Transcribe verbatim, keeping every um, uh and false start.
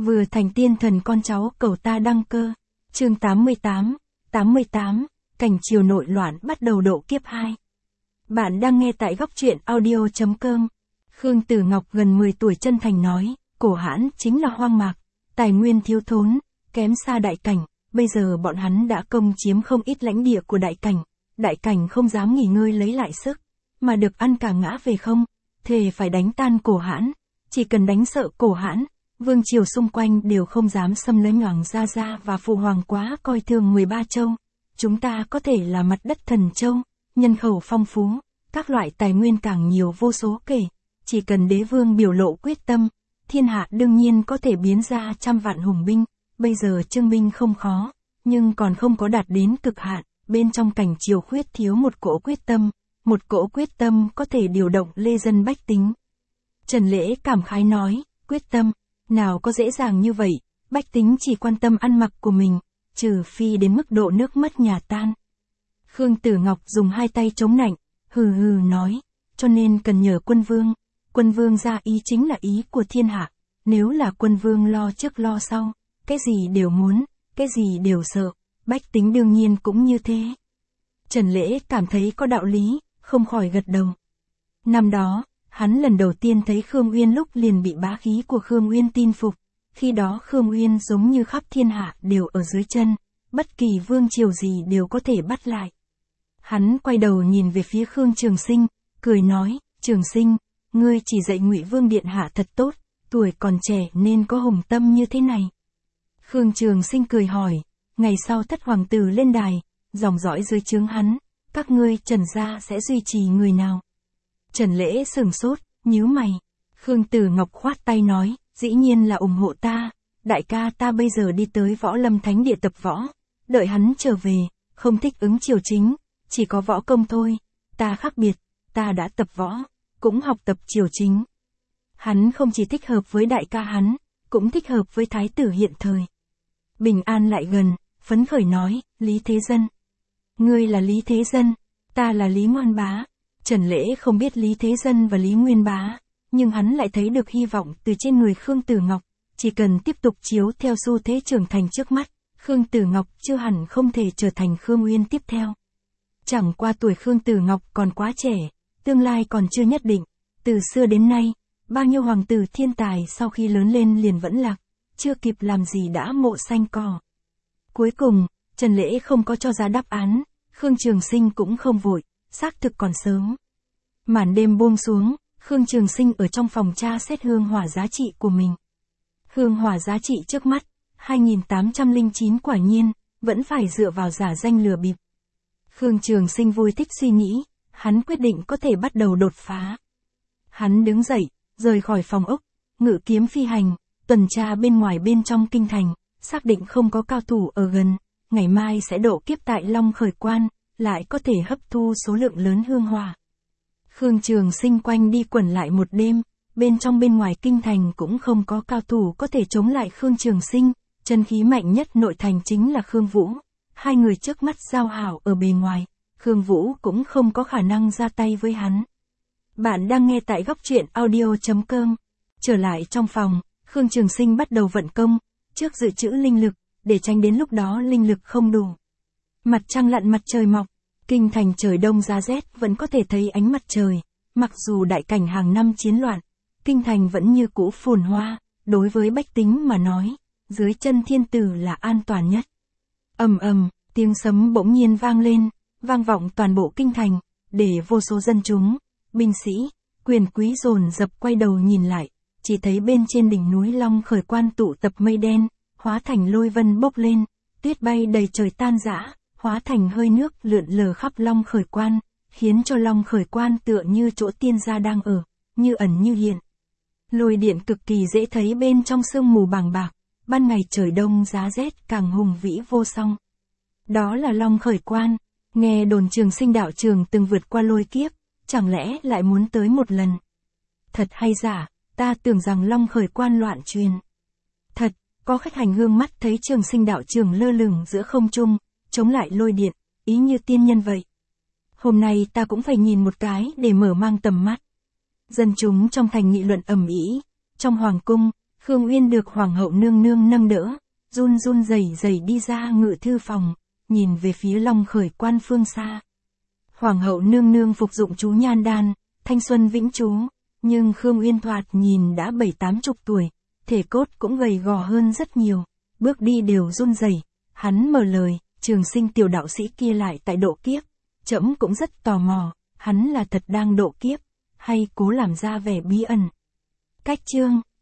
Vừa thành tiên thần con cháu cầu ta đăng cơ. Chương tám mươi tám, tám mươi tám, cảnh triều nội loạn bắt đầu độ kiếp hai. Bạn đang nghe tại góc truyện audio chấm com. Khương Tử Ngọc gần mười tuổi chân thành nói, Cổ Hãn chính là hoang mạc, tài nguyên thiếu thốn, kém xa Đại Cảnh, bây giờ bọn hắn đã công chiếm không ít lãnh địa của Đại Cảnh, Đại Cảnh không dám nghỉ ngơi lấy lại sức, mà được ăn cả ngã về không, thề phải đánh tan Cổ Hãn, chỉ cần đánh sợ Cổ Hãn, vương triều xung quanh đều không dám xâm lấn. Hoàng gia gia và phụ hoàng quá coi thường mười ba châu, chúng ta có thể là mặt đất thần châu, nhân khẩu phong phú, các loại tài nguyên càng nhiều vô số kể, chỉ cần đế vương biểu lộ quyết tâm, thiên hạ đương nhiên có thể biến ra trăm vạn hùng binh. Bây giờ trương binh không khó, nhưng còn không có đạt đến cực hạn, bên trong cảnh triều khuyết thiếu một cỗ quyết tâm, một cỗ quyết tâm có thể điều động lê dân bách tính. Trần Lễ cảm khái nói, quyết tâm, nào có dễ dàng như vậy, bách tính chỉ quan tâm ăn mặc của mình, trừ phi đến mức độ nước mất nhà tan. Khương Tử Ngọc dùng hai tay chống nạnh, hừ hừ nói, cho nên cần nhờ quân vương, quân vương ra ý chính là ý của thiên hạ, nếu là quân vương lo trước lo sau, cái gì đều muốn, cái gì đều sợ, bách tính đương nhiên cũng như thế. Trần Lễ cảm thấy có đạo lý, không khỏi gật đầu. Năm đó, hắn lần đầu tiên thấy Khương Uyên lúc liền bị bá khí của Khương Uyên tin phục, khi đó Khương Uyên giống như khắp thiên hạ đều ở dưới chân, bất kỳ vương triều gì đều có thể bắt lại. Hắn quay đầu nhìn về phía Khương Trường Sinh, cười nói, Trường Sinh, ngươi chỉ dạy Ngụy Vương điện hạ thật tốt, tuổi còn trẻ nên có hùng tâm như thế này. Khương Trường Sinh cười hỏi, ngày sau thất hoàng tử lên đài, dòng dõi dưới trướng hắn, các ngươi Trần gia sẽ duy trì người nào? Trần Lễ sửng sốt, nhíu mày. Khương Tử Ngọc khoát tay nói, dĩ nhiên là ủng hộ ta, đại ca ta bây giờ đi tới Võ Lâm Thánh địa tập võ, đợi hắn trở về, không thích ứng triều chính, chỉ có võ công thôi, ta khác biệt, ta đã tập võ, cũng học tập triều chính. Hắn không chỉ thích hợp với đại ca hắn, cũng thích hợp với thái tử hiện thời. Bình An lại gần, phấn khởi nói, Lý Thế Dân. Ngươi là Lý Thế Dân, ta là Lý Ngoan Bá. Trần Lễ không biết Lý Thế Dân và Lý Nguyên Bá, nhưng hắn lại thấy được hy vọng từ trên người Khương Tử Ngọc, chỉ cần tiếp tục chiếu theo xu thế trưởng thành trước mắt, Khương Tử Ngọc chưa hẳn không thể trở thành Khương Uyên tiếp theo. Chẳng qua tuổi Khương Tử Ngọc còn quá trẻ, tương lai còn chưa nhất định, từ xưa đến nay, bao nhiêu hoàng tử thiên tài sau khi lớn lên liền vẫn lạc, chưa kịp làm gì đã mộ xanh cỏ. Cuối cùng, Trần Lễ không có cho ra đáp án, Khương Trường Sinh cũng không vội, xác thực còn sớm. Màn đêm buông xuống, Khương Trường Sinh ở trong phòng tra xét hương hỏa giá trị của mình. Hương hỏa giá trị trước mắt, hai nghìn tám trăm lẻ chín quả nhiên, vẫn phải dựa vào giả danh lừa bịp. Khương Trường Sinh vui thích suy nghĩ, hắn quyết định có thể bắt đầu đột phá. Hắn đứng dậy, rời khỏi phòng ốc, ngự kiếm phi hành, tuần tra bên ngoài bên trong kinh thành, xác định không có cao thủ ở gần, ngày mai sẽ độ kiếp tại Long Khởi Quan, lại có thể hấp thu số lượng lớn hương hỏa. Khương Trường Sinh quanh đi quẩn lại một đêm, bên trong bên ngoài kinh thành cũng không có cao thủ có thể chống lại Khương Trường Sinh, chân khí mạnh nhất nội thành chính là Khương Vũ. Hai người trước mắt giao hảo ở bề ngoài, Khương Vũ cũng không có khả năng ra tay với hắn. Bạn đang nghe tại góc truyện audio chấm com. Trở lại trong phòng, Khương Trường Sinh bắt đầu vận công, trước dự trữ linh lực, để tránh đến lúc đó linh lực không đủ. Mặt trăng lặn mặt trời mọc, kinh thành trời đông giá rét vẫn có thể thấy ánh mặt trời, mặc dù đại cảnh hàng năm chiến loạn, kinh thành vẫn như cũ phồn hoa, đối với bách tính mà nói, dưới chân thiên tử là an toàn nhất. Ầm ầm, tiếng sấm bỗng nhiên vang lên, vang vọng toàn bộ kinh thành, để vô số dân chúng, binh sĩ, quyền quý dồn dập quay đầu nhìn lại, chỉ thấy bên trên đỉnh núi Long Khởi Quan tụ tập mây đen, hóa thành lôi vân bốc lên, tuyết bay đầy trời tan rã, hóa thành hơi nước lượn lờ khắp Long Khởi Quan, khiến cho Long Khởi Quan tựa như chỗ tiên gia đang ở, như ẩn như hiện. Lôi điện cực kỳ dễ thấy bên trong sương mù bàng bạc, ban ngày trời đông giá rét càng hùng vĩ vô song. Đó là Long Khởi Quan, nghe đồn Trường Sinh đạo trường từng vượt qua lôi kiếp, chẳng lẽ lại muốn tới một lần? Thật hay giả, ta tưởng rằng Long Khởi Quan loạn truyền. Thật, có khách hành hương mắt thấy Trường Sinh đạo trường lơ lửng giữa không trung, chống lại lôi điện, ý như tiên nhân vậy. Hôm nay ta cũng phải nhìn một cái để mở mang tầm mắt. Dân chúng trong thành nghị luận ầm ĩ, trong hoàng cung, Khương Uyên được Hoàng hậu nương nương nâng đỡ, run run rẩy rẩy đi ra ngự thư phòng, nhìn về phía Long Khởi quan phương xa. Hoàng hậu nương nương phục dụng chú nhan đan, thanh xuân vĩnh chú, nhưng Khương Uyên thoạt nhìn đã bảy tám chục tuổi, thể cốt cũng gầy gò hơn rất nhiều, bước đi đều run rẩy. Hắn mở lời, Trường Sinh tiểu đạo sĩ kia lại tại độ kiếp, trẫm cũng rất tò mò, hắn là thật đang độ kiếp, hay cố làm ra vẻ bí ẩn. Cách chương